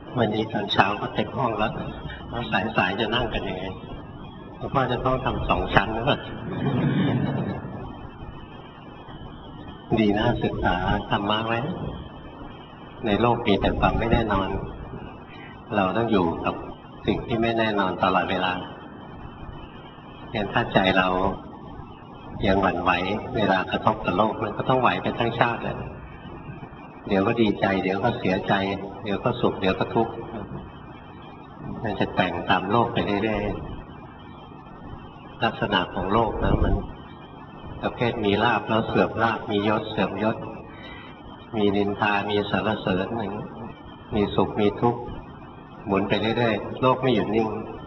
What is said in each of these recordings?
วันนี้ตอนเช้าก็เต็มห้องแล้วสายจะนั่งกันยังไงหลวงพ่อจะต้องทำ2 ชั้นหรือเปล่าดีนะศึกษาธรรมะไว้ในโลกมีแต่ความไม่แน่นอนเราต้องอยู่กับสิ่งที่ไม่แน่นอนตลอดเวลางั้นถ้าใจเรายังหวั่นไหวเวลากระทบกับโลกมันก็ต้องไหวไปทั้งชาติเลยเดี๋ยวก็ดีใจเดี๋ยวก็เสียใจเดี๋ยวก็สุขเดี๋ยวก็ทุกข์มันจะแต่งตามโลกไปเรื่อยๆลักษณะของโลกนะมันประเภทมีลาภแล้วเสื่อมลาภมียศเสื่อมยศมีนินทามีสรรเสริญมีสุขมีทุกข์หมุนไปเรื่อยๆโลกไม่หยุดนิ่ง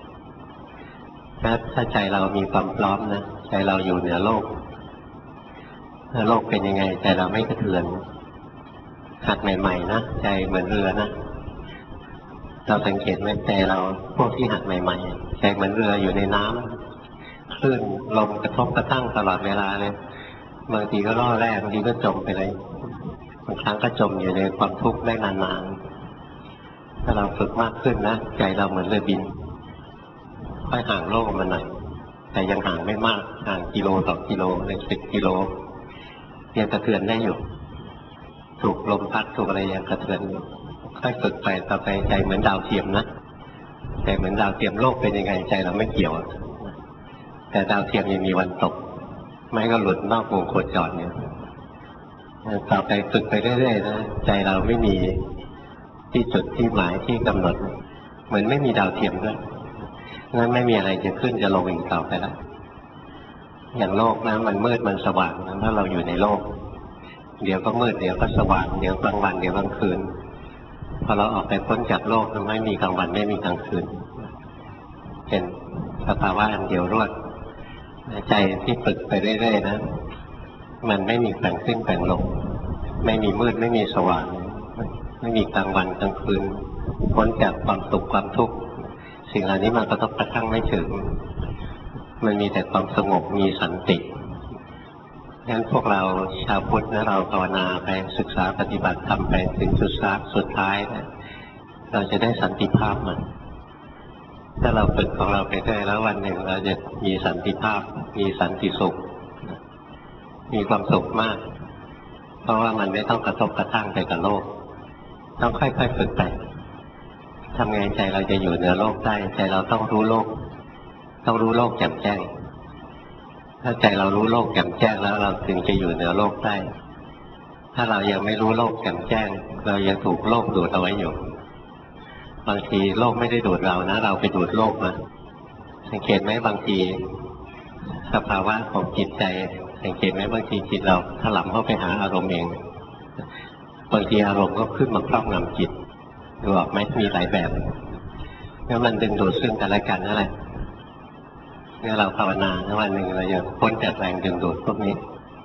ถ้าใจเรามีความพร้อมนะใจเราอยู่เหนือโลกถ้าโลกเป็นยังไงใจเราไม่กระเทือนหัดใหม่ๆนะใจเหมือนเรือนะเราสังเกตไหมใจเราพวกที่หัดใหม่ๆใจเหมือนเรืออยู่ในน้ำคลื่นลมกระทบกระทั่งตลอดเวลาเลยบางทีก็ล่อแร่บางทีก็จมไปเลยบางครั้งก็จมอยู่ในความทุกข์ได้นานๆถ้าเราฝึกมากขึ้นนะใจเราเหมือนเรือบินค่อยห่างโลกมาหน่อยแต่ยังห่างไม่มากห่างกิโลต่อกิโลเลย10 กิโลยังกระเทือนได้อยู่ถูกลมพัดถูกอะไรยังกระเทือนอยู่ค่อยฝึกไปต่อไปใจเหมือนดาวเทียมนะใจเหมือนดาวเทียมโลกเป็นยังไงใจเราไม่เกี่ยวแต่ดาวเทียมยังมีวันตกไม่ก็หลุดนอกวงโคจรเนี่ยต่อไปฝึกไปเรื่อยๆนะใจเราไม่มีที่จุดที่หมายที่กำหนดเหมือนไม่มีดาวเทียมด้วยงั้นไม่มีอะไรจะขึ้นจะลงอีกต่อไปแล้วอย่างโลกนะมันมืดมันสว่างนะถ้าเราอยู่ในโลกเดี๋ยวก็มืดเดี๋ยวก็สว่างเดี๋ยวกลางวันเดี๋ยวกลางคืนพอเราออกไปพ้นจากโลกมันไม่มีกลางวันไม่มีกลางคืนเป็นสภาวะอันเดียวรวดใจที่ฝึกไปเรื่อยๆนะมันไม่มีแบ่งขึ้นแบ่งลงไม่มีมืดไม่มีสว่างไม่มีกลางวันกลางคืนพ้นจากความสุขความทุกข์สิ่งเหล่านี้มันกระทบกระทั่งไม่ถึงมันมีแต่ความสงบมีสันติงั้นพวกเราชาวพุทธนะเราภาวนาไปศึกษาปฏิบัติทำไปถึงสุดท้ายนะเราจะได้สันติภาพมันถ้าเราฝึกของเราไปได้แล้ววันหนึ่งเราจะมีสันติภาพมีสันติสุขมีความสุขมากเพราะว่ามันไม่ต้องกระทบกระทั่งไปกับโลกต้องค่อยๆฝึกไปทำไงใจเราจะอยู่เหนือโลกได้ใจเราต้องรู้โลกแจ่มแจ้งถ้าใจเรารู้โลกแจ่มแจ้งแล้วเราถึงจะอยู่เหนือโลกได้ถ้าเรายังไม่รู้โลกแจ่มแจ้งเรายังถูกโลกดูดเอาไว้อยู่บางทีโลกไม่ได้ดูดเรานะเราไปดูดโลกมาสังเกตไหมบางทีสภาวะของจิตใจสังเกตไหมบางทีจิตเราถลำเข้าไปหาอารมณ์เองบางทีอารมณ์ก็ขึ้นมาครอบงำจิตดูออกไหมมีหลายแบบแล้วมันดึงดูดซึ่งกันและกันนั่นแหละเมื่อเราภาวนาวันหนึ่งเราจะพ้นจากแรงดึงดูดพวกนี้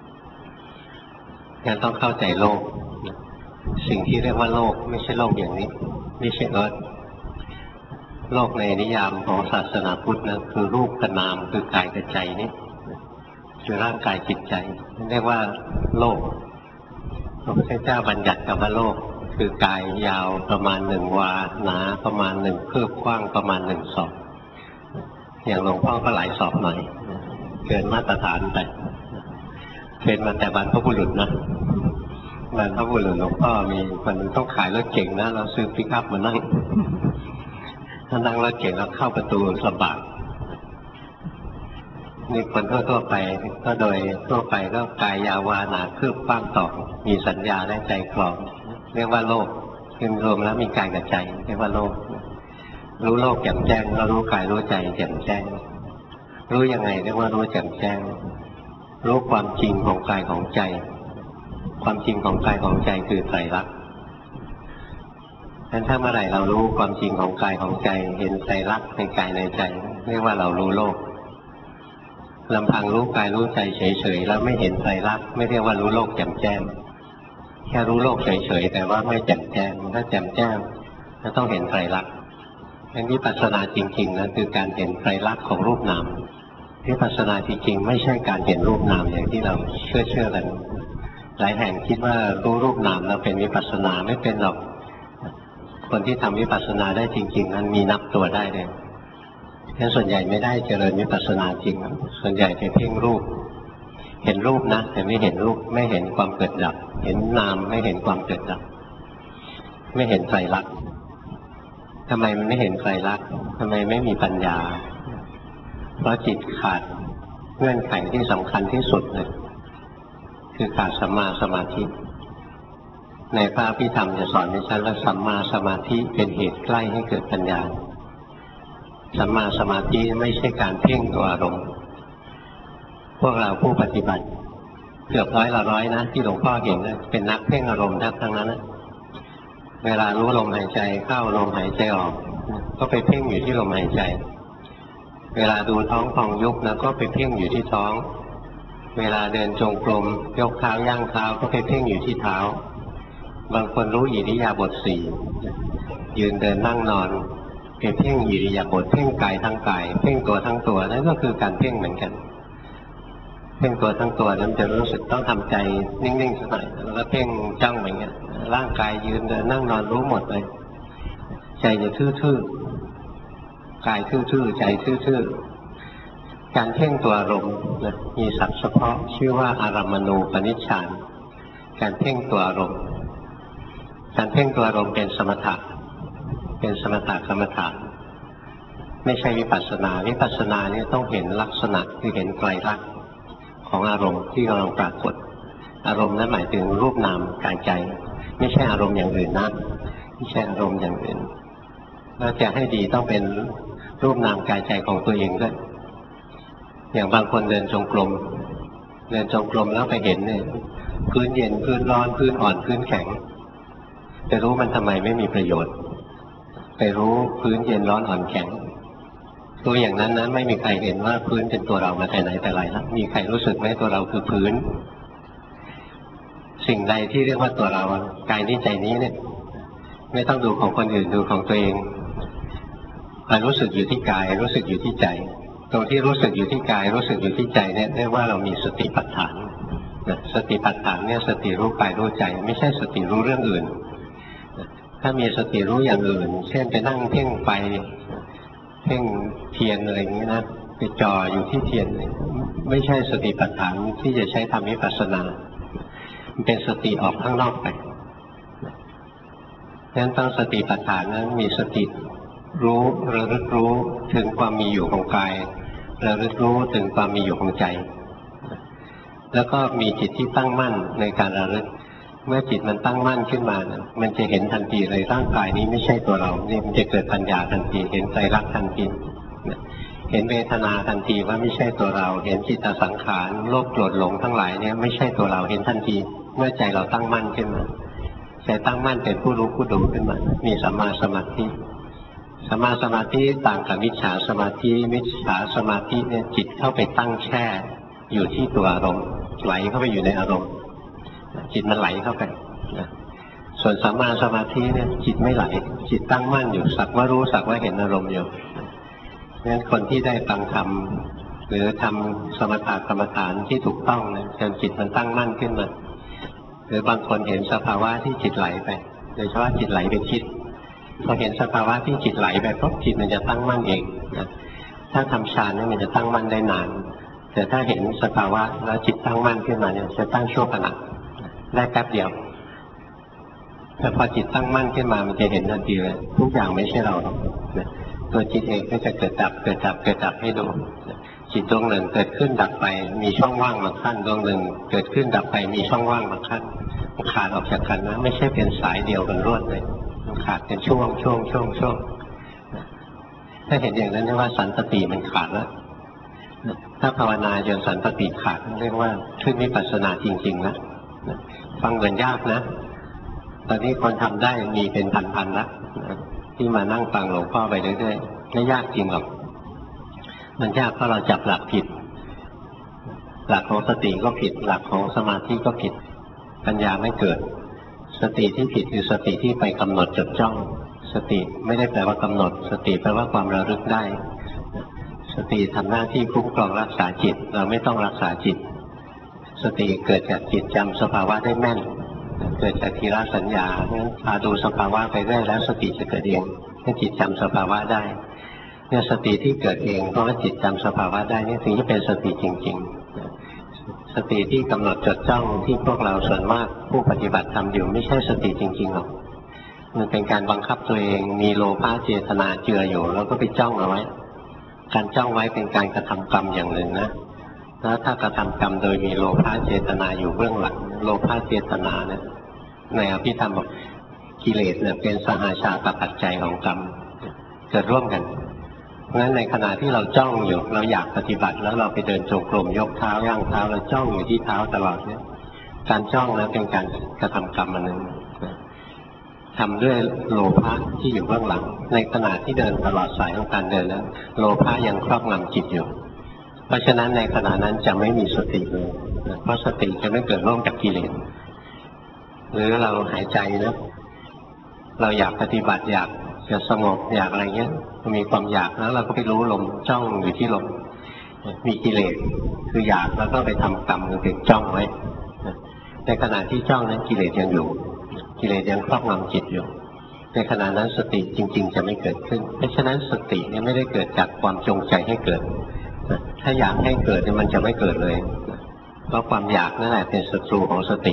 งั้นต้องเข้าใจโลกสิ่งที่เรียกว่าโลกไม่ใช่โลกอย่างนี้ไม่ใช่โลกในนิยามของศาสนาพุทธนะคือรูปกับนามคือกายกับใจนี่คือร่างกายจิตใจเรียกว่าโลกพระพุทธเจ้าบัญญัติคำว่าโลกคือกายยาวประมาณ1 วาหนาประมาณ1 คืบกว้างประมาณ1 ศอกอย่างหลวงพ่อก็หลายศอกหน่อยเกินมาตรฐานไปเป็นมาแต่บรรพบุรุษนะบรรพบุรุษหลวงพ่อมีคนต้องขายรถเก่งนะเราซื้อปิกอัพมานั่งถ้านั่งรถเก่งแล้วเข้าประตูลำบากนี่คนทั่วไปก็โดยทั่วไปก็กายยาววาหนาคืบกว้างศอกมีสัญญาและใจคลองเรียกว่าโลกรวมแล้วมีกายกับใจเรียกว่าโลกรู้โลกแจ่มแจ้งแล้วรู้กายรู้ใจแจ่มแจ้งรู้ยังไงเรียกว่ารู้แจ่มแจ้งรู้ความจริงของกายของใจความจริงของกายของใจคือไตรลักษณ์งั้นถ้าเมื่อไหร่เรารู้ความจริงของกายของใจเห็นไตรลักษณ์ในกายในใจเรียกว่าเรารู้โลกลำพังรู้กายรู้ใจเฉยๆแล้วไม่เห็นไตรลักษณ์ไม่เรียกว่ารู้โลกแจ่มแจ้งแค่รู้โลกเฉยๆแต่ว่าไม่แจ่มแจ้งถ้าแจ่มแจ้งก็ต้องเห็นไตรลักษณ์งั้นวิปัสสนาจริงๆนะคือการเห็นไตรลักษณ์ของรูปนามวิปัสสนาจริงๆไม่ใช่การเห็นรูปนามอย่างที่เราเชื่อกันหลายแห่งคิดว่ารู้รูปนามแล้วเป็นวิปัสสนาไม่เป็นหรอกคนที่ทำวิปัสสนาได้จริงๆนั้นมีนับตัวได้เลยงั้นส่วนใหญ่ไม่ได้เจริญวิปัสสนาจริงส่วนใหญ่ไปเพ่งรูปเห็นรูปนะแต่ไม่เห็นรูปไม่เห็นความเกิดดับเห็นนามไม่เห็นความเกิดดับไม่เห็นไตรลักษณ์ทำไมมันไม่เห็นไตรลักษณ์ทำไมไม่มีปัญญาเพราะจิตขาดเงื่อนไขที่สำคัญที่สุดเลยคือขาดสัมมาสมาธิในพระอภิธรรมจะสอนให้ชัดว่าสัมมาสมาธิเป็นเหตุใกล้ให้เกิดปัญญาสัมมาสมาธิไม่ใช่การเพ่งตัวอารมณ์พวกเราผู้ปฏิบัติเกือบร้อยนะที่หลวงพ่อเห็นเป็นนักเพ่งอารมณ์ทั้งนั้นนะเวลารู้ลมหายใจเข้าลมหายใจออกก็ไปเพ่งอยู่ที่ลมหายใจเวลาดูท้องพองยุบนะก็ไปเพ่งอยู่ที่ท้องเวลาเดินจงกรมยกเท้าย่างเท้าก็ไปเพ่งอยู่ที่เท้าบางคนรู้อิริยาบถสี่ยืนเดินนั่งนอนไปเพ่งอิริยาบถเพ่งกายทั้งกายเพ่งตัวทั้งตัวนั่นก็คือการเพ่งเหมือนกันเพ่งตัวทั้งตัวนั้นจะรู้สึกต้องทำใจนิ่งๆสักหน่อยแล้วเพ่งจ้องเหมือนกันร่างกายยืนเดินนั่งนอนรู้หมดเลยใจจะทื่อๆกายทื่อๆใจทื่อๆการเพ่งตัวอารมณ์มีศัพท์เฉพาะชื่อว่าอารามณูปนิชฌานการเพ่งตัวอารมณ์การเพ่งตัวอารมณ์เป็นสมถะกรรมฐานไม่ใช่วิปัสสนาวิปัสสนาเนี่ยต้องเห็นลักษณะคือเห็นไตรลักษณ์ของอารมณ์ที่กำลังปรากฏอารมณ์นั้นหมายถึงรูปนามกายใจไม่ใช่อารมณ์อย่างอื่นนะไม่ใช่อารมณ์อย่างอื่นแล้วจะให้ดีต้องเป็นรูปนามกายใจของตัวเองด้วยอย่างบางคนเดินจงกรมแล้วไปเห็นเนี่ยพื้นเย็นพื้นร้อนพื้นอ่อนพื้นแข็งจะรู้มันทำไมไม่มีประโยชน์ไปรู้พื้นเย็นร้อนอ่อนแข็งตัวอย่างนั้นนะไม่มีใครเห็นว่าพื้นเป็นตัวเรามาแต่ไหนแต่ไรแล้วมีใครรู้สึกไหมตัวเราคือพื้นสิ่งใดที่เรียกว่าตัวเรากายนี้ใจนี้เนี่ยไม่ต้องดูของคนอื่นดูของตัวเองความรู้สึกอยู่ที่กายรู้สึกอยู่ที่ใจตรงที่รู้สึกอยู่ที่กายรู้สึกอยู่ที่ใจเนี่ยเรียกว่าเรามีสติปัฏฐานสติปัฏฐานเนี่ยสติรู้กายรู้ใจไม่ใช่สติรู้เรื่องอื่นถ้ามีสติรู้อย่างอื่นเช่นไปนั่งเพ่งไฟเพ่งเทียนอะไรอย่างนี้นะไปจ่ออยู่ที่เทียนไม่ใช่สติปัฏฐานที่จะใช้ทำวิปัสสนามันเป็นสติออกข้างนอกไปฉะนั้นต้องสติปัฏฐานนั้นมีสติรู้ระลึกรู้ถึงความมีอยู่ของกายระลึกรู้ถึงความมีอยู่ของใจแล้วก็มีจิตที่ตั้งมั่นในการระลึกเมื่อจิตมันตั้งมั่นขึ้นมานะมันจะเห็นทันทีเลยร่างกายนี้ไม่ใช่ตัวเราเนี่ยมันจะเกิดปัญญาทันทีเห็นไตรลักษณ์ทันทีเห็นเวทนาทันทีว่าไม่ใช่ตัวเราเห็นจิตสังขารโลภโกรธหลงทั้งหลายเนี่ยไม่ใช่ตัวเราเห็นทันทีเมื่อใจเราตั้งมั่นขึ้นมาใจตั้งมั่นเป็นผู้รู้ผู้ดูขึ้นมามีสัมมาสมาธิสัมมาสมาธิต่างกับมิจฉาสมาธิมิจฉาสมาธิเนี่ยจิตเข้าไปตั้งแช่อยู่ที่ตัวอารมณ์ไหลเข้าไปอยู่ในอารมณ์จิตมันไหลเข้าไปส่วนสัมมาสมาธิเนี่ยจิตไม่ไหลจิตตั้งมั่นอยู่สักว่ารู้สักว่าเห็นอารมณ์อยู่งั้นคนที่ได้ฟังธรรมหรือทำสมถะกรรมฐานที่ถูกต้องนะจนจิตมันตั้งมั่นขึ้นมาหรือบางคนเห็นสภาวะที่จิตไหลไปโดยเฉพาะจิตไหลไปคิดพอเห็นสภาวะที่จิตไหลไปปุ๊บจิตมันจะตั้งมั่นเองนะถ้าทำฌานเนี่ยมันจะตั้งมั่นได้นานแต่ถ้าเห็นสภาวะแล้วจิตตั้งมั่นขึ้นมาเนี่ยจะตั้งชั่วขณะได้แป๊บเดียวแต่พอจิตตั้งมั่นขึ้นมามันจะเห็นทันทีเลยทุกอย่างไม่ใช่เราตัวจิตเองก็จะเกิดดับให้ดูจิตดวงหนึ่งเกิดขึ้นดับไปมีช่องว่างบางขั้นดวงหนึ่งเกิดขึ้นดับไปมีช่องว่างบางขั้นขาดออกจากกันนะไม่ใช่เป็นสายเดียวกันรวดเลยขาดเป็นช่วงถ้าเห็นอย่างนั้นเรียกว่าสันตติมันขาดแล้วถ้าภาวนาจนสันตติขาดเรียกว่าขึ้นวิปัสสนาจริงๆแล้วฟังเหมือนยากนะตอนนี้คนทำได้มีเป็นพันๆแล้วที่มานั่งฟังหลวงพ่อไปเรื่อยๆไม่ยากจริงหรอกมันยากเพราะเราจับหลักผิดหลักของสติก็ผิดหลักของสมาธิก็ผิดปัญญาไม่เกิดสติที่ผิดคือสติที่ไปกำหนดจดจ้องสติไม่ได้แปลว่ากำหนดสติแปลว่าความระลึกได้สติทำหน้าที่คุ้มครองรักษาจิตเราไม่ต้องรักษาจิตสติเกิดจากจิตจำสภาวะได้แม่นเกิดจากทีละสัญญาเพราะฉะนั้นพาดูสภาวะไปเรื่อยแล้วสติจะเกิดเองให้จิตจำสภาวะได้เนี่ยสติที่เกิดเองเพราะว่าจิตจำสภาวะได้นี่ถึงจะเป็นสติจริงๆสติที่กำหนดจดจ้องที่พวกเราส่วนมากผู้ปฏิบัติทำอยู่ไม่ใช่สติจริงๆหรอกมันเป็นการบังคับตัวเองมีโลภะเจตนาเจืออยู่แล้วก็ไปจ้องเอาไว้การจ้องไว้เป็นการกระทำกรรมอย่างหนึ่งนะแล้วถ้ากระทำกรรมโดยมีโลภะเจตนาอยู่เบื้องหลังโลภะเจตนาเนี่ยในอภิธรรมบอกกิเลสเนี่ยเป็นสหาชาตปัจจัยของกรรมเกิดร่วมกันเพราะฉะนั้นในขณะที่เราจ้องอยู่เราอยากปฏิบัติแล้วเราไปเดินจงกรมยกเท้าย่างเท้าเราจ้องอยู่ที่เท้าตลอดเนี่ยการจ้องนั้นเป็นการกระทำกรรมอันหนึ่งทำด้วยโลภะที่อยู่เบื้องหลังในขณะที่เดินตลอดสายของการเดินนั้นโลภะยังครอบงำจิตอยู่เพราะฉะนั้นในขณะนั้นจะไม่มีสติเลยเพราะสติจะไม่เกิดร่วมกับกิเลสหรือเราหายใจนะเราอยากปฏิบัติอยากจะสงบอยากอะไรเงี้ยมีความอยากแล้วเราก็ไปรู้ลมจ้องอยู่ที่ลมมีกิเลสคืออยากแล้วก็ไปทำกรรมคือจ้องไว้ในขณะที่จ้องนั้นกิเลสยังอยู่กิเลสยังครอบงำจิตอยู่ในขณะนั้นสติจริงๆจะไม่เกิดขึ้นเพราะฉะนั้นสติเนี่ยไม่ได้เกิดจากความจงใจให้เกิดถ้าอยากให้เกิดเนี่ยมันจะไม่เกิดเลยเพราะความอยากนั่นแหละเป็นศัตรูของสติ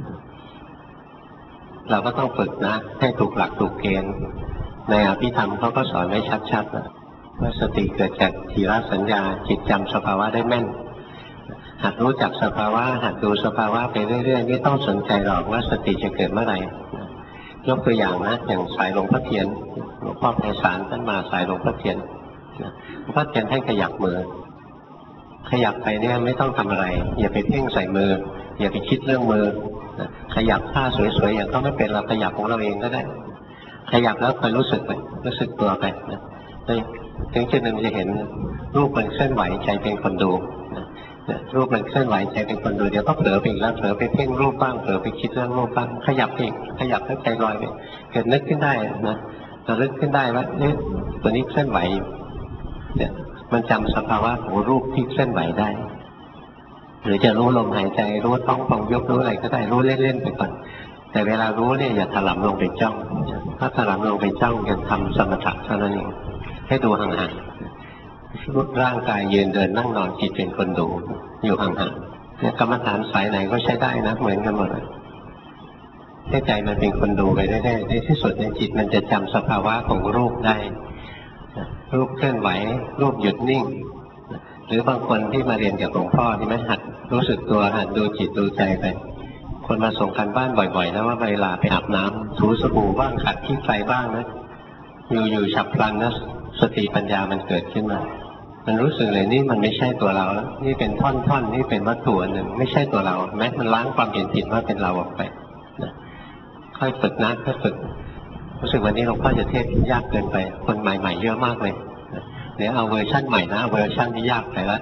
เราก็ต้องฝึกนะให้ถูกหลักถูกเกณฑ์ในอภิธรรมเขาก็สอนไว้ชัดๆนะว่าสติเกิดจากทีละสัญญาจิตจำสภาวะได้แม่นหัดรู้จักสภาวะหัดดูสภาวะไปเรื่อยๆไม่ต้องสนใจหรอกว่าสติจะเกิดเมื่อไหร่ยกตัวอย่างนะอย่างสายหลวงพ่อเทียนหลวงพ่อไพศาลท่านมาสายหลวงพ่อเทียนหลวงพ่อเทียนให้ขยับมือขยับไปเนี่ยไม่ต้องทำอะไรอย่าไปเพ่งใส่มืออย่าไปคิดเรื่องมือขยับท่าสวยๆอย่างก็ไม่เป็นเราขยับของเราเองก็ได้ขยับแล้วคอยรู้สึกไปรู้สึกตัวไปนะถึงจุดหนึ่งจะเห็นรูปมันเคลื่อนไหวใจเป็นคนดูรูปมันเคลื่อนไหวใจเป็นคนดูเดี๋ยวก็เผลอไปอีกแล้วเผลอไปเพ่งรูปบ้างเผลอไปคิดเรื่องรูปบ้างขยับเองขยับแล้วใจลอยไปเกิดนึกขึ้นได้นะระลึกขึ้นได้ว่าเนี่ยตัวนี้เคลื่อนไหวเนี่ยมันจำสภาวะของรูปที่เคลื่อนไหวได้หรือจะรู้ลมหายใจรู้ท้องพองยุบรู้อะไรก็ได้รู้เล่นๆไปก่อนแต่เวลารู้เนี่ยอย่าถลำลงไปจ้องถ้าถลำลงไปจ้องจะทำสมถะเท่านั้นเองให้ดูห่างๆร่างกายยืนเดินนั่งนอนจิตเป็นคนดูอยู่ห่างๆเนี่ยกรรมฐานสายไหนก็ใช้ได้นะเหมือนกันหมดให้ใจมันเป็นคนดูไปได้ในที่สุดในจิตมันจะจำสภาวะของรูปได้รูปเคลื่อนไหวรูปหยุดนิ่งหรือบางคนที่มาเรียนกับหลวงพ่อที่ไม่หัดรู้สึกตัวหัดดูจิตดูใจไปคนมาส่งกันบ้านบ่อยๆนะว่าเวลาไปอาบน้ำถูสบู่บ้างขัดขี้ไฟบ้างนะอยู่ฉับพลันนะสติปัญญามันเกิดขึ้นมามันรู้สึกเลยนี่มันไม่ใช่ตัวเราแล้วนี่เป็นท่อนๆนี่เป็นวัตถุหนึ่งไม่ใช่ตัวเราแม้มันล้างความเห็นผิดว่าเป็นเราออกไปนะค่อยฝึกนะค่อยฝึกรู้สึกวันนี้หลวงพ่อจะเทศยากเกินไปคนใหม่ๆเยอะมากเลยเดี๋ยวเอาเวอร์ชั่นใหม่นะเวอร์ชั่นที่ยากไปแล้ว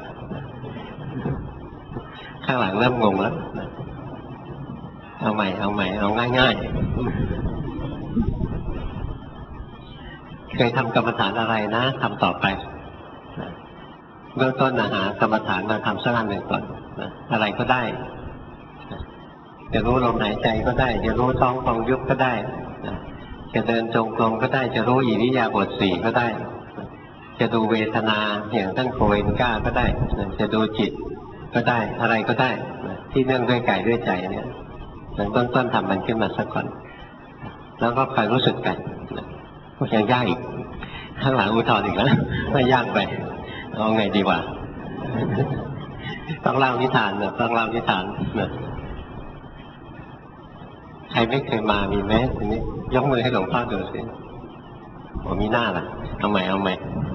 ข้างหลังเริ่มงงแล้วเอาใหม่เอาง่ายๆเคยทำกรรมฐานอะไรนะทำต่อไปเบื้องต้นหากรรมฐานมาทำสักอันหนึ่งก่อนอะไรก็ได้จะรู้ลมหายใจก็ได้จะรู้ท้องพองยุบก็ได้จะเดินจงกรมก็ได้จะรู้อิริยาบถสี่ก็ได้จะดูเวทนาอย่างท่านโคเอนก้าก็ได้จะดูจิตก็ได้อะไรก็ได้ที่เนื่องด้วยกายด้วยใจเนี่ยเบื้องต้นทำมันขึ้นมาสักก่อนแล้วก็คอยรู้สึกกันก็ยังยากอีกข้างหลังอุทธรณ์อีกแล้วไม่ยากไปเอาไงดีวะต้องเล่านิทานเนอะต้องเล่านิทานเนอะใครไม่เคยมามีไหมทีนี้ยกมือให้หลวงพ่อดูสิผมมีหน้าล่ะเอาใหม่เอา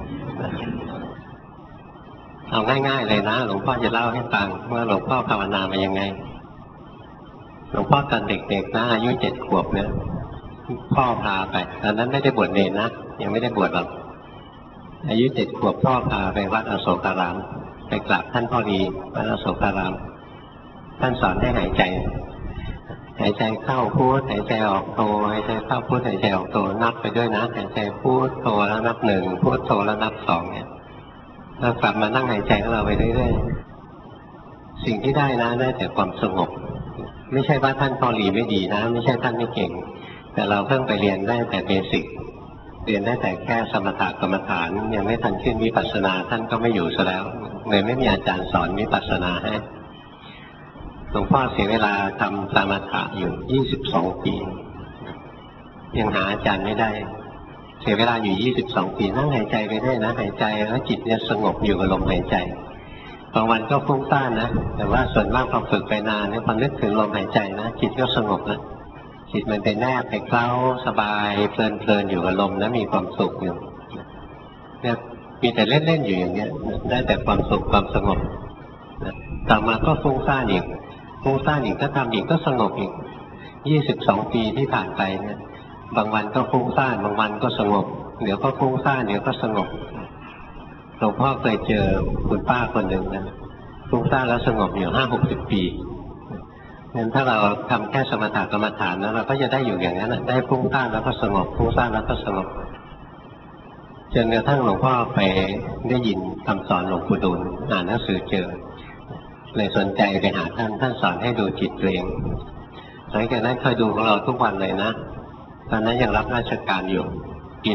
ง่ายๆเลยนะหลวงพ่อจะเล่าให้ฟังว่าหลวงพ่อภาวนามายังไงหลวงพ่อตอนเด็กๆนะอายุ7 ขวบเนี่ยพ่อพาไปตอนนั้นไม่ได้บวชเนรนะยังไม่ได้บวชหรอกอายุ7 ขวบพ่อพาไปวัดอโศการามไปกราบท่านพ่อดีวัดอโศการามท่านสอนให้หายใจเข้าพุทหายใจออกโทหายใจเข้าพุทหายใจออกโทนับไปด้วยนะหายใจพุทโทแล้วนับ1พุทโทแล้วนับ2เนี่ยเรากลับมานั่งหายใจของเราไปเรื่อยๆสิ่งที่ได้นะได้แต่ความสงบไม่ใช่ว่าท่านพอหลีไม่ดีนะไม่ใช่ท่านไม่เก่งแต่เราเพิ่งไปเรียนได้แต่เบสิกเรียนได้แต่แค่สมถะกรรมฐานยังไม่ทันขึ้นวิปัสสนาท่านก็ไม่อยู่ซะแล้วเลยไม่มีอาจารย์สอนวิปัสสนาให้หลวงพ่อเสียเวลาทำสมถะอยู่22 ปียังหาอาจารย์ไม่ได้เสียเวลาอยู่22 ปีนั่งหายใจไปได้นะหายใจแล้วจิตเนี่ยสงบอยู่กับลมหายใจบางวันก็ฟุ้งซ่านนะแต่ว่าส่วนมากพอฝึกไปนานเนี่ยพอนึกถึงลมหายใจนะจิตก็สงบแล้วจิตมันไปแนบไปเคล้าสบายเพลินอยู่กับลมแล้วมีความสุขอยู่เนี่ยมีแต่เล่นๆอยู่อย่างเงี้ยได้แต่ความสุขความสงบต่อมาก็ฟุ้งซ่านอีกก็ทำอีกก็สงบอีก22 ปีที่ผ่านไปเนี่ยบางวันก็ฟุ้งซ่านบางวันก็สงบเดี๋ยวก็ฟุ้งซ่านเดี๋ยวก็สงบหลวงพ่อเคยเจอคุณป้าคนหนึ่งนะฟุ้งซ่านแล้วสงบอยู่50-60 ปีงั้นถ้าเราทำแค่สมถะกรรมฐานแล้วเราก็จะได้อยู่อย่างนั้นได้ฟุ้งซ่านแล้วก็สงบฟุ้งซ่านแล้วก็สงบจนกระทั่งหลวงพ่อไปได้ยินคำสอนหลวงปู่ดูลอ่านหนังสือเจอเลยสนใจไปหาท่านสอนให้ดูจิตตัวเองหลังจากนั้นเคยดูของเราทุกวันเลยนะตอนนั้นยังรับราชการอยู่ปี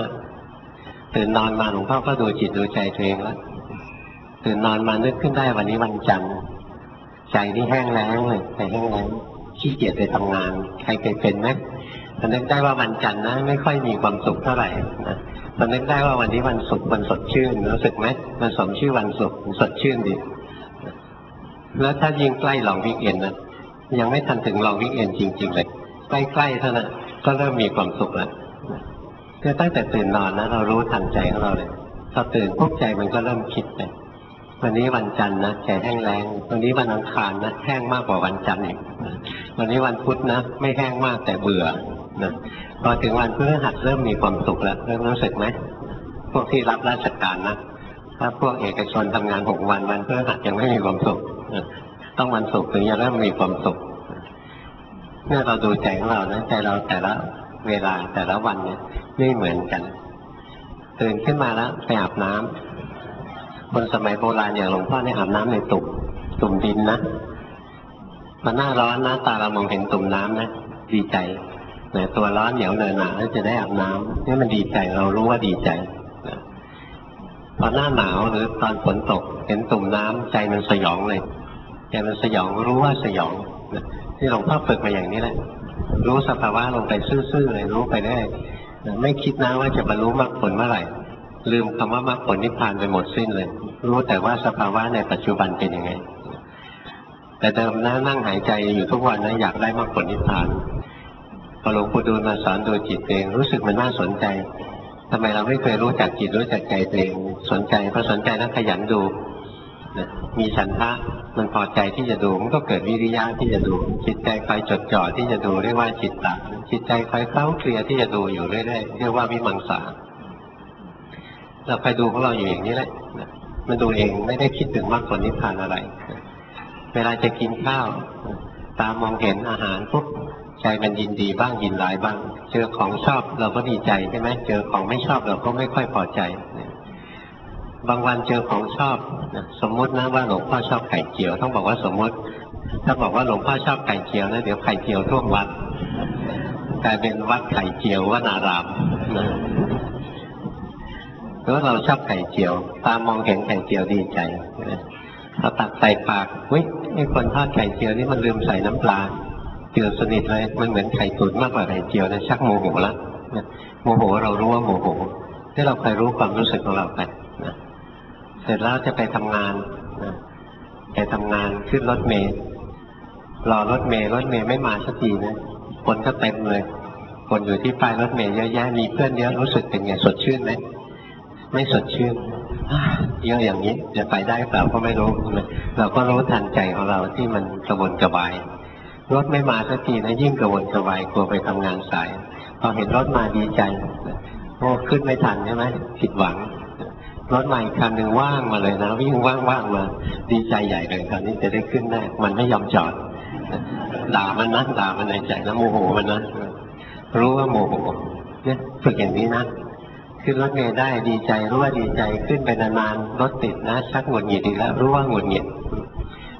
25ตื่นนอนมาหลวงพ่อก็ดูจิตดูใจตัวเองแล้วตื่นนอนมานึกขึ้นได้วันนี้วันจันทร์ใจนี่แห้งแล้งเลยใจแห้งแล้งขี้เกียจไปทำงานใครเคยเป็นไหมพอนึกได้ว่าวันจันทร์นะไม่ค่อยมีความสุขเท่าไหร่นะพอนึกได้ว่าวันนี้วันศุกร์วันสดชื่นรู้สึกไหมมันสมชื่อวันศุกร์สดชื่นดีแล้วถ้ายิ่งใกล้ลองวิกเอนนะยังไม่ทันถึงลองวิกเอนจริงๆเลยใกล้ๆเท่านั้นก็เริ่มมีความสุขแล้วคือตั้งแต่ตื่นนอนนะเรารู้ทันใจของเราเลยพอตื่นปุ๊บใจมันก็เริ่มคิดไปวันนี้วันจันทร์นะใจแห้งแล้งวันนี้วันอังคารนะแห้งมากกว่าวันจันทร์อีกวันนี้วันพุธนะไม่แห้งมากแต่เบื่อนะพอถึงวันพฤหัสเริ่มมีความสุขแล้วเริ่มรู้สึกไหมพวกที่รับราชการนะถ้าพวกเอกชนทำงาน6 วันวันพฤหัสยังไม่มีความสุขต้องวันศุกร์ถึงจะเริ่มมีความสุขเมื่อเราดูใจของเรานะใจเราแต่ละเวลาแต่ละวันเนี่ยไม่เหมือนกันตื่นขึ้นมาแล้วไปอาบน้ำคนสมัยโบราณอย่างหลวงพ่อเนี่ยอาบน้ำในตุ่มดินนะพอหน้าร้อนนะตาเรามองเห็นตุ่มน้ำนะดีใจแต่ตัวร้อนเหนียวเหนอะหนาแล้วจะได้อาบน้ำนี่มันดีใจเรารู้ว่าดีใจพอหน้าหนาวหรือตอนฝนตกเห็นตุ่มน้ำใจมันสยองเลยใจมันสยองรู้ว่าสยองที่หลวงพ่อฝึกมาอย่างนี้แหละรู้สภาวะลงไปซื่อๆเลยรู้ไปได้ไม่คิดนะว่าจะบรรลุมรรคผลเมื่อไหร่ลืมคำว่ามรรคผลนิพพานไปหมดสิ้นเลยรู้แต่ว่าสภาวะในปัจจุบันเป็นยังไงแต่เดิมนะนั่งหายใจอยู่ทุกวันนะอยากได้มรรคผลนิพพานพอหลวงปู่ดูลมาสอนดูจิตเองรู้สึกมันน่าสนใจทำไมเราไม่เคยรู้จักจิตรู้จักใจตัวเองสนใจพอสนใจแล้วขยันดูมีฉันทะมันพอใจที่จะดูมันก็เกิดวิริยะที่จะดูจิตใจคอยจดจ่อที่จะดูเรียกว่าจิตตะจิตใจคอยเคล้าเคลียที่จะดูอยู่เรื่อยๆเรียกว่าวิมังสาเราไปดูของเราอยู่อย่างนี้แหละมันดูเองไม่ได้คิดถึงมรรคผลนิพพานอะไรเวลาจะกินข้าวตามองเห็นอาหารปุ๊บใจมันยินดีบ้างยินร้ายบ้างเจอของชอบเราก็ดีใจใช่ไหมเจอของไม่ชอบเราก็ไม่ค่อยพอใจบางวันเจอของชอบสมมตินะว่าหลวงพ่อชอบไข่เจียวต้องบอกว่าสมมติถ้าบอกว่าหลวงพ่อชอบไข่เจียวนะเดี๋ยวไข่เจียวท่วมวัดกลายเป็นวัดไข่เจียววนารามนะแล้วเราชอบไข่เจียวตามองเห็นไข่เจียวดีใจพอตักใส่ปากเฮ้ยไอ้คนทอดไข่เจียวนี่มันลืมใส่น้ำปลาเจือสนิทเลยมันเหมือนไข่ตุ๋นมากกว่าไข่เจียวนะชักโมโหแล้วโมโหเรารู้ว่าโมโหที่เราเคยรู้ความรู้สึกของเราไปนะเสร็จแล้วจะไปทำงานนะไปทำงานขึ้นรถเมล์รอรถเมล์ไม่มาสักทีนะคนก็เต็มเลยคนอยู่ที่ป้ายรถเมล์เยอะแยะมีเพื่อนเยอะรู้สึกเป็นไงสดชื่นไหมไม่สดชื่นเยอะอย่างนี้จะไปได้เปล่าก็ไม่รู้เราก็รู้ทันใจของเราที่มันกระวนกระวายรถไม่มาสักทีนะยิ่งกระวนกระวายกลัวไปทำงานสายพอเห็นรถมาดีใจโอ้ขึ้นไม่ทันใช่ไหมผิดหวังรถใหม่คันหนึ่งว่างมาเลยนะวิ่งว่างๆมาดีใจใหญ่เลยคราวนี้จะได้ขึ้นแน่มันไม่ยอมจอดด่ามันนะด่ามันในใจแล้วโมโหมันนะรู้ว่าโมโหเนี่ยฝึกอย่างนี้นะขึ้นรถเมล์ได้ดีใจรู้ว่าดีใจขึ้นไปนานๆรถติดนะชักหงุดหงิดอีกแล้วรู้ว่าหงุดหงิด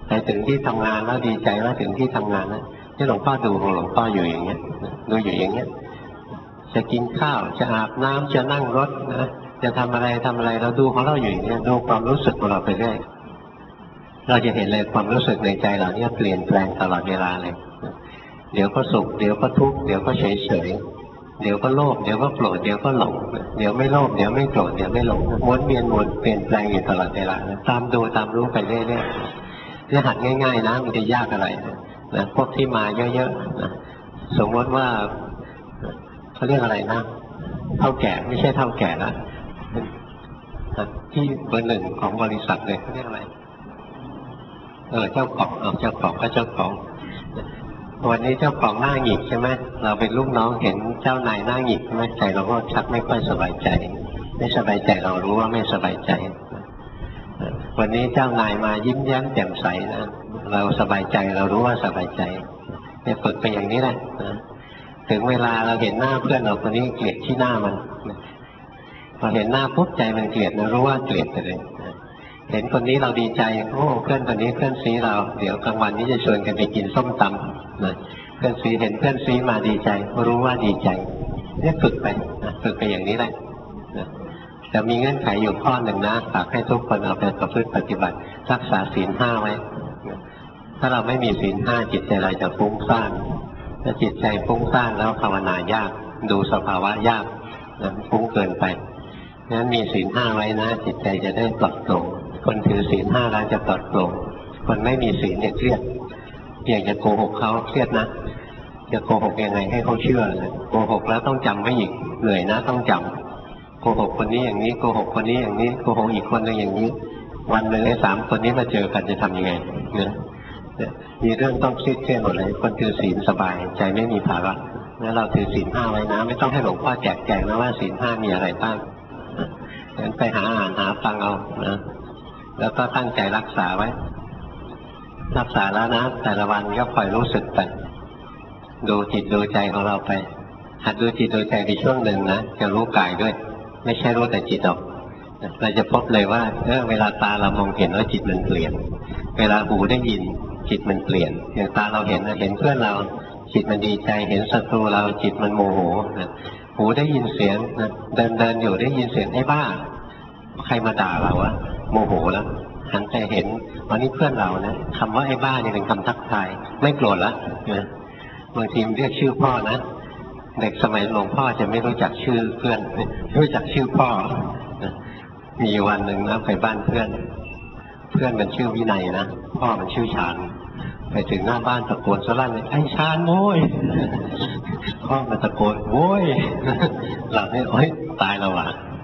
ไปถึงที่ทำงานแล้วดีใจว่าถึงที่ทำงานแล้วที่หลวงพ่อดูของหลวงพ่ออยู่อย่างเงี้ยดูอยู่อย่างเงี้ยจะกินข้าวจะอาบน้ำจะนั่งรถนะจะทำอะไรเราดูของเราอยู่อย่างเงี้ยดูความรู้สึกของเราไปเรื่อยเราจะเห็นเลยความรู้สึกในใจเราเนี่ยเปลี่ยนแปลงตลอดเวลาเลยเดี๋ยวก็สุขเดี๋ยวก็ทุกข์เดี๋ยวก็เฉยเดี๋ยวก็โลภเดี๋ยวก็โกรธเดี๋ยวก็หลงเดี๋ยวไม่โลภเดี๋ยวไม่โกรธเดี๋ยวไม่หลงวนเวียนเปลี่ยนแปลงอยู่ตลอดเวลาตามดูตามรู้ไปเรื่อยๆเนี่ยหัดง่ายๆนะมันจะยากอะไรนะพวกที่มาเยอะๆนะสมมติว่าเขาเรียกอะไรนะเท่าแก่ไม่ใช่เท่าแก่นะที่เบอร์หนึ่งของบริษัทเลยเขาเรียกอะไรเจ้าของเจ้าของก็เจ้าของวันนี้เจ้าของหน้าหงิกใช่ไหมเราเป็นลูกน้องเห็นเจ้านายหน้าหงิกใช่ไหมใจเราก็ชักไม่ค่อยสบายใจไม่สบายใจเรารู้ว่าไม่สบายใจวันนี้เจ้านายมายิ้มแย้มแจ่มใสนะเราสบายใจเรารู้ว่าสบายใจเนี่ยฝึกไปอย่างนี้แหละนะถึงเวลาเราเห็นหน้าเพื่อนเราคนนี้เกลียดที่หน้ามันพอเห็นหน้าปุ๊บใจมันเกลียดนะรู้ว่าเกลียดไปเลยเห็นคนนี้เราดีใจโอ้เพื่อนคนนี้เพื่อนซีเราเดี๋ยวกลางวันนี้จะชวนกันไปกินส้มตำนะเพื่อนซีเห็นเพื่อนซีมาดีใจรู้ว่าดีใจเนี่ยฝึกไปนะฝึกไปอย่างนี้แหละนะแต่มีเงื่อนไขอยู่ข้อหนึ่งนะฝากให้ทุกคนเอาไปประพฤติปฏิบัติรักษาศีล 5ไว้ถ้าเราไม่มีศีล 5จิตใจเราจะฟุ้งซ่านถ้าจิตใจฟุ้งซ่านแล้วภาวนายากดูสภาวะยากนะฟุ้งเกินไปงั้นมีศีล 5ไว้นะจิตใจจะได้ปลอดโปร่งคนถือศีล 5แล้วจะปลอดโปร่งคนไม่มีศีลเนี่ยเครียดอยากจะโกหกเขาเครียดนะจะโกหกยังไงให้เขาเชื่อเลยโกหกแล้วต้องจำไว้อีกเหนื่อยนะต้องจำโกหกคนนี้อย่างนี้โกหกคนนี้อย่างนี้โกหกอีกคนนึงอย่างนี้วันหนึ่งไอ้3คนนี้มาเจอกันจะทำยังไงเนี่ยมีเรื่องต้องเครียดหมดเลยคนถือศีลสบายใจไม่มีภาระแล้วเราถือศีล 5ไว้นะไม่ต้องให้หลวงพ่อแจกแจงนะว่าศีล 5มีอะไรบ้างงั้นไปหาอ่านหาฟังเอานะแล้วก็ตั้งใจรักษาไว้รักษาแล้วนะแต่ละวันก็คอยรู้สึกไปดูจิตดูใจของเราไปหัดดูจิตดูใจในช่วงหนึ่งนะจะรู้กายด้วยไม่ใช่รู้แต่จิตหรอกเราจะพบเลยว่าเวลาตาเรามองเห็นว่าจิตมันเปลี่ยนเวลาหูได้ยินจิตมันเปลี่ยนอย่างตาเราเห็นเพื่อนเราจิตมันดีใจเห็นศัตรูเราจิตมันโมโหหูได้ยินเสียงนะเดินอยู่ได้ยินเสียงไอ้บ้าใครมาด่าเราอะโมโหแล้วหันไปเห็นวันนี้เพื่อนเรานะคำว่าไอ้บ้านี่เป็นคำทักทายไม่โกรธละนะบางทีเรียกชื่อพ่อนะเด็กสมัยหลวงพ่อจะไม่รู้จักชื่อเพื่อนรู้จักชื่อพ่อนะมีวันหนึ่งนะไปบ้านเพื่อนมันชื่อวินัยนะพ่อมันชื่อชาญไปถึงหน้าบ้านตะโกนสลั่นเลยไอ้ชาญโว้ยพ่อมาตะโกนโว้ยหลังนี้โอ๊ยตายแล้วว่ะ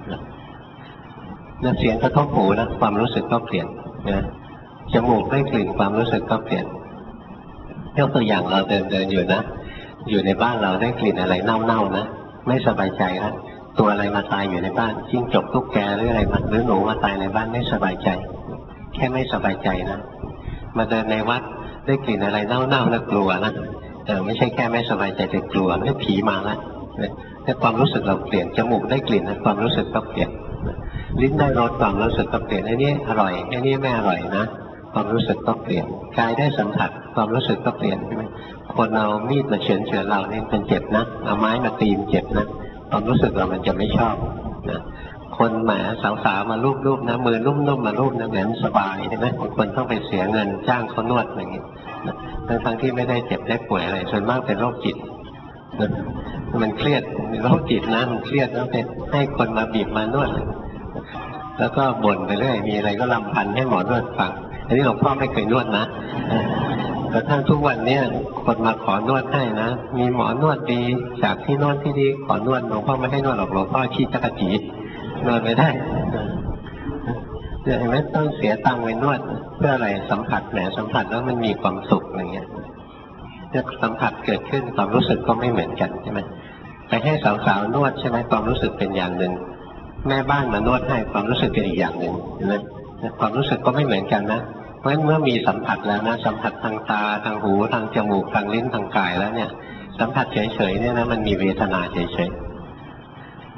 เสียงกระทบหูนะความรู้สึกก็เปลี่ยนนะจมูกได้กลิ่นความรู้สึกก็เปลี่ยนยกตัวอย่างเราเดินอยู่นะอยู่ในบ้านเราได้กลิ่นอะไรเน่าๆนะไม่สบายใจแล้วตัวอะไรมาตายอยู่ในบ้านจิ้งจกตุ๊กแกหรืออะไรมาหรือหนูมาตายในบ้านไม่สบายใจแค่ไม่สบายใจนะมาเดินในวัดได้กลิ่นอะไรเน่าๆแล้วกลัวนะไม่ใช่แค่ไม่สบายใจแต่กลัวไม่ผีมาแล้วแต่ความรู้สึกเราเปลี่ยนจมูกได้กลิ่นนะความรู้สึกก็เปลี่ยนลิ้นได้รสความรู้สึกก็เปลี่ยนไอ้นี่อร่อยไอ้นี่ไม่อร่อยนะความรู้สึกก็เปลี่ยนกายได้สัมผัสความรู้สึกก็เปลี่ยนใช่ไหมคนเอามีดมาเฉือนเราเนี่ยมันเจ็บนะเอาไม้มาตีมเจ็บนะความรู้สึกเรามันจะไม่ชอบนะคนแหมสาวๆมาลูบๆนะมือนุ่มๆมาลูบนะเหมือนสบายใช่ไหมบางคนต้องไปเสียเงินจ้างเขานวดอย่างนี้ทั้งที่ไม่ได้เจ็บได้ป่วยอะไรส่วนมากเป็นโรคจิตมันเครียดโรคจิตนะมันเครียดแล้วเป็นให้คนมาบีบมานวดแล้วก็บ่นไปเรื่อยมีอะไรก็รำพันให้หมอนวดฟังอันนี้หลวงพ่อไม่เคยนวดนะแต่ทั้งทุกวันนี้คนมาขอนวดให้นะมีหมอนวดดีจากที่นวดที่ดีขอนวดหลวงพ่อไม่ให้นวดหรอกหลวงพ่อขี้จักรจีนวดไม่ได้เนี่ยไม่ต้องเสียตังค์ไปนวดเพื่ออะไรสัมผัสแหมสัมผัสแล้วมันมีความสุขอะไรเงี้ยเนี่ยสัมผัสเกิดขึ้นความรู้สึกก็ไม่เหมือนกันใช่ไหมไปให้สาวๆนวดใช่ไหมความรู้สึกเป็นอย่างหนึ่งแม่บ้านมานวดให้ความรู้สึกเป็นอีกอย่างหนึ่งนะความรู้สึกก็ไม่เหมือนกันนะเพราะฉะนั้นเมื่อมีสัมผัสแล้วนะสัมผัสทางตาทางหูทางจมูกทางลิ้นทางกายแล้วเนี่ยสัมผัสเฉยๆเนี่ยนะมันมีเวทนาเฉย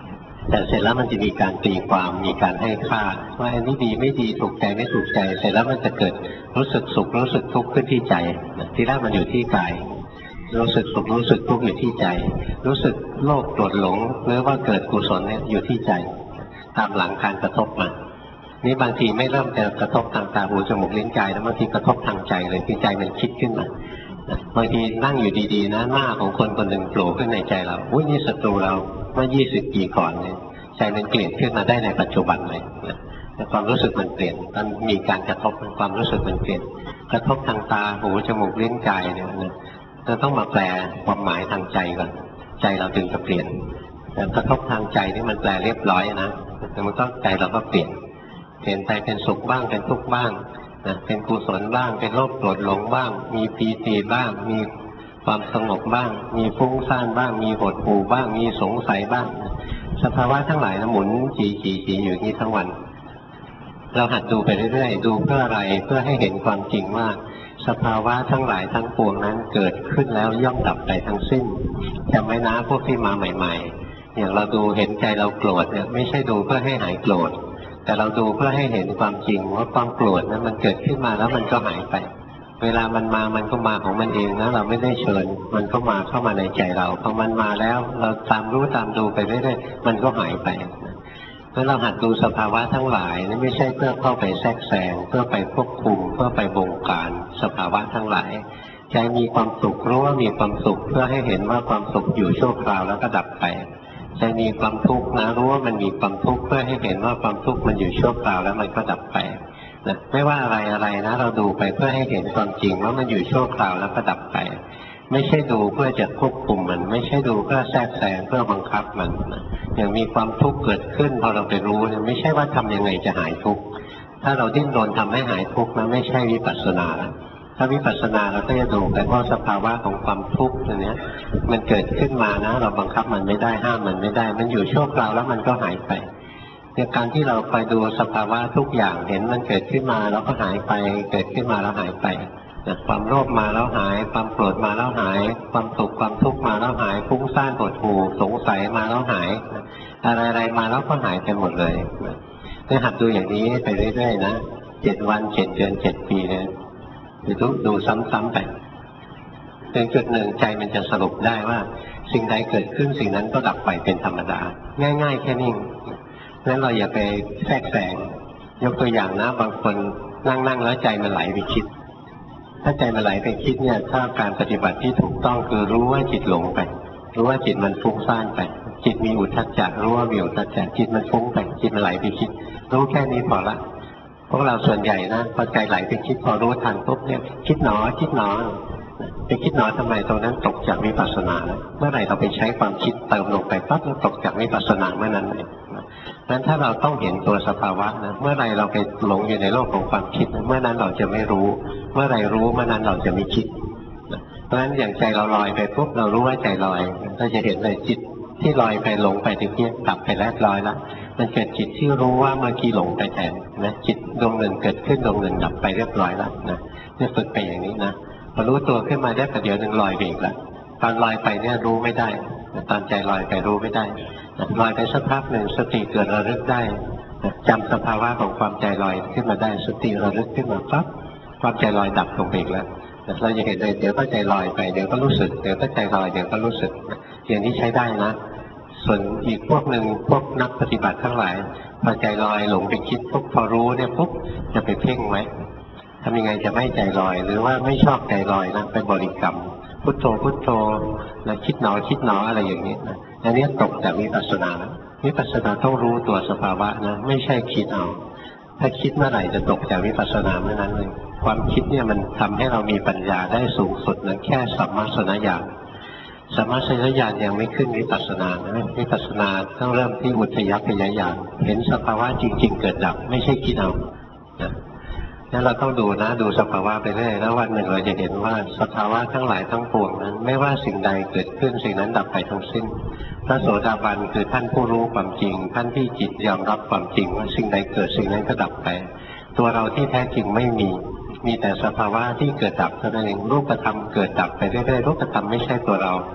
แต่เสร็จแล้วมันจะมีการตีความมีการให้ค่าว่าอันนี้ดีไม่ดีถูกใจไม่ถูกใจเสร็จแล้วมันจะเกิดรู้สึกสุขรู้สึกทุกข์ขึ้นที่ใจที่แรกมันอยู่ที่กายรู้สึกสุขรู้สึกทุกข์อยู่ที่ใจรู้สึกโลภโกรธหลงหรือว่าเกิดกุศลเนี่ยอยู่ที่ใจตามหลังการกระทบมานี่บางทีไม่เริ่มจะกระทบทางตาหูจมูกลิ้นกายแล้วบางทีกระทบทางใจเลยที่ใจมันคิดขึ้นมาบางทีนั่งอยู่ดีๆนะหน้าของคนคนหนึ่งโผล่ขึ้นในใจเราอุ้ยนี่ศัตรูเราเมื่อ20 ปีก่อนเนี่ยใจมันเปลี่ยนขึ้นมาได้ในปัจจุบันเลยแต่ความรู้สึกมันเปลี่ยนมันมีการกระทบความรู้สึกมันเปลี่ยนกระทบทางตาหูจมูกลิ้นกายเนี่ยเราต้องมาแปลความหมายทางใจก่อนใจเราถึงจะเปลี่ยนแต่กระทบทางใจนี่มันแปลเรียบร้อยนะแต่มันก็ใจเราก็เปลี่ยนไปเป็นสุขบ้างเป็นทุกข์บ้างเป็นกุศลบ้างเป็นโลภโกรธหลงบ้างมีปีติบ้างมีความสงบบ้างมีฟุ้งซ่านบ้างมีหดหู่บ้างมีสงสัยบ้างสภาวะทั้งหลายหมุนจีอยู่นี่ทั้งวันเราหัดดูไปเรื่อยๆดูเพื่ออะไรเพื่อให้เห็นความจริงว่าสภาวะทั้งหลายทั้งปวงนั้นเกิดขึ้นแล้วย่อมดับไปทั้งสิ้นจำไว้นะพวกที่มาใหม่ๆอย่างเราดูเห็นใจเราโกรธเนี่ยไม่ใช่ดูเพื่อให้หายโกรธแต่เราดูเพื่อให้เห็นความจริงว่าความโกรธนั้นมันเกิดขึ้นมาแล้วมันก็หายไปเวลามันมามันก็มาของมันเองนะเราไม่ได้เชิญมันก็มาเข้ามาในใจเราพอมันมาแล้วเราตามรู้ตามดูไปเรื่อยๆมันก็หายไปเมื่อเราหัดดูสภาวะทั้งหลายนี่ไม่ใช่เพื่อเข้าไปแทรกแซงเพื่อไปควบคุมเพื่อไปบงการสภาวะทั้งหลายใจมีความสุขรู้ว่ามีความสุขเพื่อให้เห็นว่าความสุขอยู่ชั่วคราวแล้วก็ดับไปใจมีความทุกข์นะรู้ว่ามันมีความทุกข์เพื่อให้เห็นว่าความทุกข์มันอยู่ชั่วคราวแล้วมันก็ดับไปนะไม่ว่าอะไรนะเราดูไปเพื่อให้เห็นความจริงว่ามันอยู่ชั่วคราวแล้วก็ดับไปไม่ใช่ดูเพื่อจะควบคุมมันไม่ใช่ดูเพื่อแทรกแซงเพื่อบังคับมันนะอย่างมีความทุกข์เกิดขึ้นพอเราไปรู้เนี่ยไม่ใช่ว่าทำยังไงจะหายทุกข์ถ้าเราดิ้นรนทำให้หายทุกข์นะไม่ใช่วิปัสสนาแล้วถ้าวิปัสสนาเราก็จะดูไปว่าสภาวะของความทุกข์ตัวนี้มันเกิดขึ้นมานะเราบังคับมันไม่ได้ห้ามมันไม่ได้มันอยู่ชั่วคราวแล้วมันก็หายไปในการที่เราไปดูสภาวะทุกอย่างเห็นมันเกิดขึ้นมาแล้วก็หายไปเกิดขึ้นมาแล้วหายไปความโลภมาแล้วหายความโกรธมาแล้วหายความสุขความทุกข์มาแล้วหายฟุ้งซ่านหดหู่สงสัยมาแล้วหายอะไรมาแล้วก็หายไปหมดเลยเนี่ยหัดดูอย่างนี้ไปเรื่อยๆนะ7 วัน7 เดือน7 ปีเนี่ยดูซ้ำๆไปถึงจุดหนึ่งใจมันจะสรุปได้ว่าสิ่งใดเกิดขึ้นสิ่งนั้นก็ดับไปเป็นธรรมดาง่ายๆแค่นี้นั้นเราอย่าไปแทรกแซงยกตัวอย่างนะบางคนนั่งแล้วใจมันไหลไปคิดถ้าใจมันไหลไปคิดเนี่ยถ้าการปฏิบัติที่ถูกต้องคือรู้ว่าจิตหลงไปรู้ว่าจิตมันฟุ้งซ่านไปจิตมีอุทธัจจะรู้ว่ามีอุทธัจจะจิตมันฟุ้งไปจิตมันไหลไปคิดรู้แค่นี้พอละพวกเราส่วนใหญ่นะพอใจไหลไปคิดพอรู้ทันปุ๊บเนี่ยคิดหนอไปคิดหนอทำไมตรงนั้นตกจากวิปัสสนาแล้วเมื่อไหร่เราไปใช้ความคิดเติมลงไปปั๊บเราตกจากวิปัสสนาเมื่อนั้นเลยนั้นถ้าเราต้องเห็นตัวสภาวะนะเมื่อไหร่เราไปหลงอยู่ในโลกของความคิดเมื่อนั้นเราจะไม่รู้เมื่อไหร่รู้เมื่อนั้นเราจะไม่คิดเพราะฉะนั้นอย่างใจเราลอยไปปุ๊บเรารู้ว่าใจลอยเราจะเห็นเลยจิตที่ลอยไปหลงไปตะเกียบดับไปแล้วลอยแล้วมันเกิดจิตที่รู้ว่าเมื่อกี้หลงไปแทนนะจิตดวงหนึ่งเกิดขึ้นดวงหนึ่งดับไปเรียบร้อยแล้วนะเนี่ยฝึกไปอย่างนี้นะพอรู้ตัวขึ้นมาได้ประเดี๋ยวหนึ่งลอยไปอีกแล้วตอนลอยไปเนี่ยรู้ไม่ได้ตอนใจลอยไปรู้ไม่ได้ลอยไปสักพักหนึ่งสติเกิดระลึกได้จำสภาวะของความใจลอยขึ้นมาได้สติระลึกขึ้นมาปั๊บความใจลอยดับลงไปอีกแล้วเราจะเห็นเลยเดี๋ยวก็ใจลอยไปเดี๋ยวก็รู้สึกเดี๋ยวก็ใจลอยเดี๋ยวก็รู้สึกอย่างนี้ใช้ได้นะส่วนอีกพวกหนึ่งพวกนักปฏิบัติทั้งหลายพอใจลอยหลงไปคิดปุ๊บพอรู้เนี่ยปุ๊บจะไปเพ่งไว้ทำยังไงจะไม่ใจลอยหรือว่าไม่ชอบใจลอยนะไปบริกรรมพุทโธพุทโธแล้วคิดหนออะไรอย่างนี้นะอันนี้ตกจากวิปัสสนาแล้ววิปัสสนาต้องรู้ตัวสภาวะนะไม่ใช่คิดเอาถ้าคิดเมื่อไหร่จะตกจากวิปัสสนาเมื่อนั้นเลยความคิดเนี่ยมันทำให้เรามีปัญญาได้สูงสุดนะแค่สัมมาสัญญาณสัมมาสัญญาณยังไม่ขึ้นวิปัสสนานะวิปัสสนาต้องเริ่มที่อุทยพยญาณเห็นสภาวะจริงๆเกิดดับไม่ใช่คิดเอานะนั้นเราต้องดูนะดูสภาวะไปเรื่อยแล้ววันหนึ่งเราจะเห็นว่าสภาวะทั้งหลายทั้งปวงนั้นไม่ว่าสิ่งใดเกิดขึ้นสิ่งนั้นดับไปทั้งสิ้นพระโสดาบันคือท่านผู้รู้ความจริงท่านที่จิตยอมรับความจริงว่าสิ่งใดเกิดสิ่งนั้นก็ดับไปตัวเราที่แท้จริงไม่มีแต่สภาวะที่เกิดดับเท่านั้นเองรูปธรรมเกิดดับไปเรื่อยๆรูปธรรมไม่ใช่ตัวเรา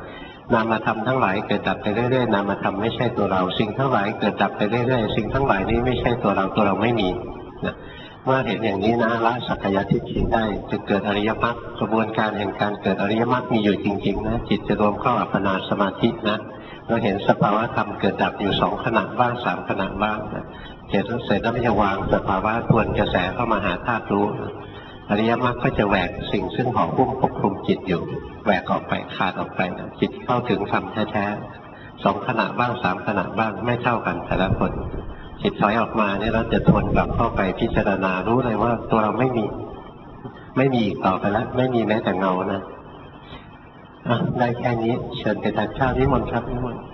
นามธรรมทั้งหลายเกิดดับไปเรื่อยๆนามธรรมไม่ใช่ตัวเราสิ่งทั้งหลายเกิดดับไปเรื่อยๆสิ่งทั้งหลายนี้ไม่ใช่ตัวเราตัวเราไม่มีนะเมื่อเห็นอย่างนี้นะละสักกายทิฏฐิได้จะเกิดอริยมรรคกระบวนการแห่งการเกิดอริยมรรคมีอยู่จริงๆนะจิตจะรวมเข้าอัปปนาสมาธินะเราเห็นสภาวะธรรมเกิดดับอยู่2 ขณะบ้าง3 ขณะบ้างนะเสร็จแล้วมันจะวางสภาวะทวนกระแสเข้ามาหาธาตุรู้อริยมรรคก็จะแหวกสิ่งซึ่งห่อหุ้มปกคลุมจิตอยู่แหวกออกไปขาดออกไปนะจิตเข้าถึงธรรมแท้ๆ2 ขณะบ้าง3 ขณะบ้างไม่เท่ากันแต่ละคนจิตถอยออกมาเนี่ยเราจะทวนกลับเข้าไปพิจารณารู้เลยว่าตัวเราไม่มีอีกต่อไปแล้วไม่มีแม้แต่เงานะได้แค่นี้เชิญไปทานข้าวนิมนต์ครับนิมนต์